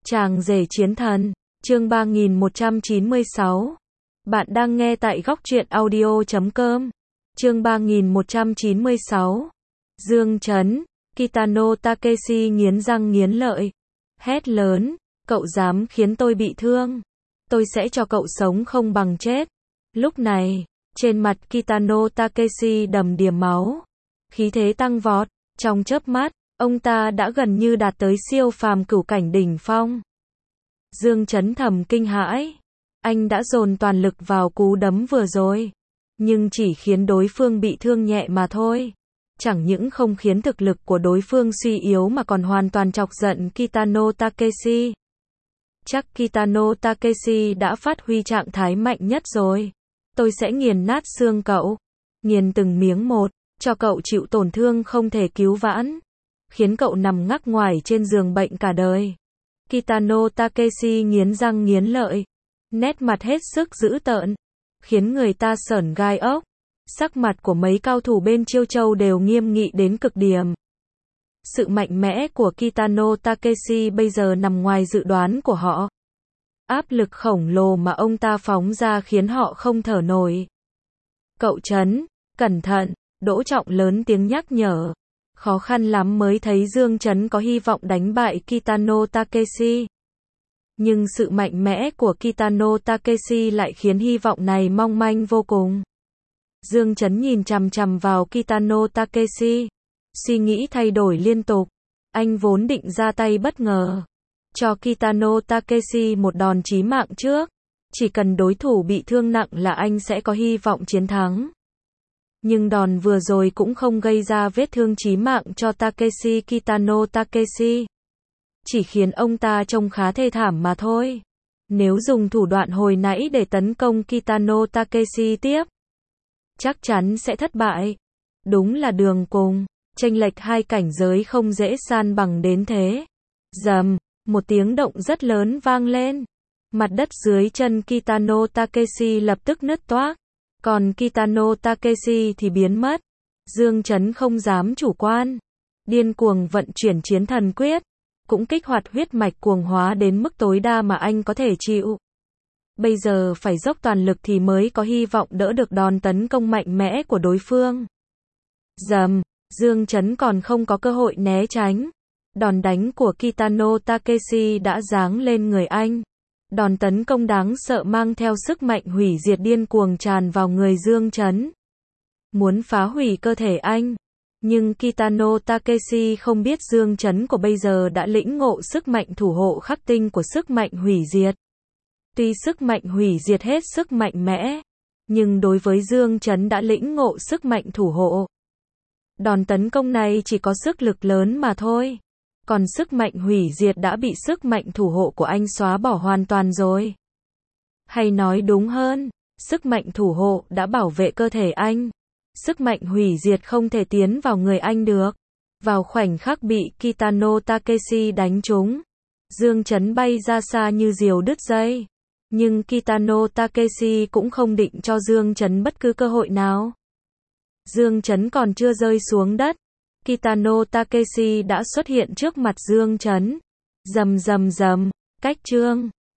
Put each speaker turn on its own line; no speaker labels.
Chàng rể chiến thần, chương 3196. Bạn đang nghe tại góc truyện audio.com. Chương 3196. Dương Chấn, Kitano Takeshi nghiến răng nghiến lợi, hét lớn, cậu dám khiến tôi bị thương, tôi sẽ cho cậu sống không bằng chết. Lúc này, trên mặt Kitano Takeshi đầm đìa máu, khí thế tăng vọt, trong chớp mắt, ông ta đã gần như đạt tới siêu phàm cửu cảnh đỉnh phong. Dương Chấn thầm kinh hãi, anh đã dồn toàn lực vào cú đấm vừa rồi, nhưng chỉ khiến đối phương bị thương nhẹ mà thôi. Chẳng những không khiến thực lực của đối phương suy yếu mà còn hoàn toàn chọc giận Kitano Takeshi. Chắc Kitano Takeshi đã phát huy trạng thái mạnh nhất rồi. Tôi sẽ nghiền nát xương cậu, nghiền từng miếng một, cho cậu chịu tổn thương không thể cứu vãn, khiến cậu nằm ngắc ngoài trên giường bệnh cả đời. Kitano Takeshi nghiến răng nghiến lợi, nét mặt hết sức dữ tợn, khiến người ta sởn gai ốc. Sắc mặt của mấy cao thủ bên Chiêu Châu đều nghiêm nghị đến cực điểm. Sự mạnh mẽ của Kitano Takeshi bây giờ nằm ngoài dự đoán của họ. Áp lực khổng lồ mà ông ta phóng ra khiến họ không thở nổi. Cậu Chấn, cẩn thận, Đỗ Trọng lớn tiếng nhắc nhở. Khó khăn lắm mới thấy Dương Chấn có hy vọng đánh bại Kitano Takeshi. Nhưng sự mạnh mẽ của Kitano Takeshi lại khiến hy vọng này mong manh vô cùng. Dương Chấn nhìn chằm chằm vào Kitano Takeshi, suy nghĩ thay đổi liên tục. Anh vốn định ra tay bất ngờ, cho Kitano Takeshi một đòn chí mạng trước. Chỉ cần đối thủ bị thương nặng là anh sẽ có hy vọng chiến thắng. Nhưng đòn vừa rồi cũng không gây ra vết thương chí mạng cho Takeshi. Kitano Takeshi chỉ khiến ông ta trông khá thê thảm mà thôi. Nếu dùng thủ đoạn hồi nãy để tấn công Kitano Takeshi tiếp, chắc chắn sẽ thất bại. Đúng là đường cùng, chênh lệch hai cảnh giới không dễ san bằng đến thế. Rầm, một tiếng động rất lớn vang lên. Mặt đất dưới chân Kitano Takeshi lập tức nứt toác. Còn Kitano Takeshi thì biến mất. Dương Chấn không dám chủ quan, điên cuồng vận chuyển chiến thần quyết, cũng kích hoạt huyết mạch cuồng hóa đến mức tối đa mà anh có thể chịu. Bây giờ phải dốc toàn lực thì mới có hy vọng đỡ được đòn tấn công mạnh mẽ của đối phương. Rầm, Dương Chấn còn không có cơ hội né tránh. Đòn đánh của Kitano Takeshi đã giáng lên người anh. Đòn tấn công đáng sợ mang theo sức mạnh hủy diệt điên cuồng tràn vào người Dương Chấn, muốn phá hủy cơ thể anh. Nhưng Kitano Takeshi không biết Dương Chấn của bây giờ đã lĩnh ngộ sức mạnh thủ hộ khắc tinh của sức mạnh hủy diệt. Tuy sức mạnh hủy diệt hết sức mạnh mẽ, nhưng đối với Dương Chấn đã lĩnh ngộ sức mạnh thủ hộ, đòn tấn công này chỉ có sức lực lớn mà thôi. Còn sức mạnh hủy diệt đã bị sức mạnh thủ hộ của anh xóa bỏ hoàn toàn rồi. Hay nói đúng hơn, sức mạnh thủ hộ đã bảo vệ cơ thể anh. Sức mạnh hủy diệt không thể tiến vào người anh được. Vào khoảnh khắc bị Kitano Takeshi đánh trúng, Dương Chấn bay ra xa như diều đứt dây. Nhưng Kitano Takeshi cũng không định cho Dương Chấn bất cứ cơ hội nào. Dương Chấn còn chưa rơi xuống đất, Kitano Takeshi đã xuất hiện trước mặt Dương Chấn. Rầm rầm rầm, cách chương.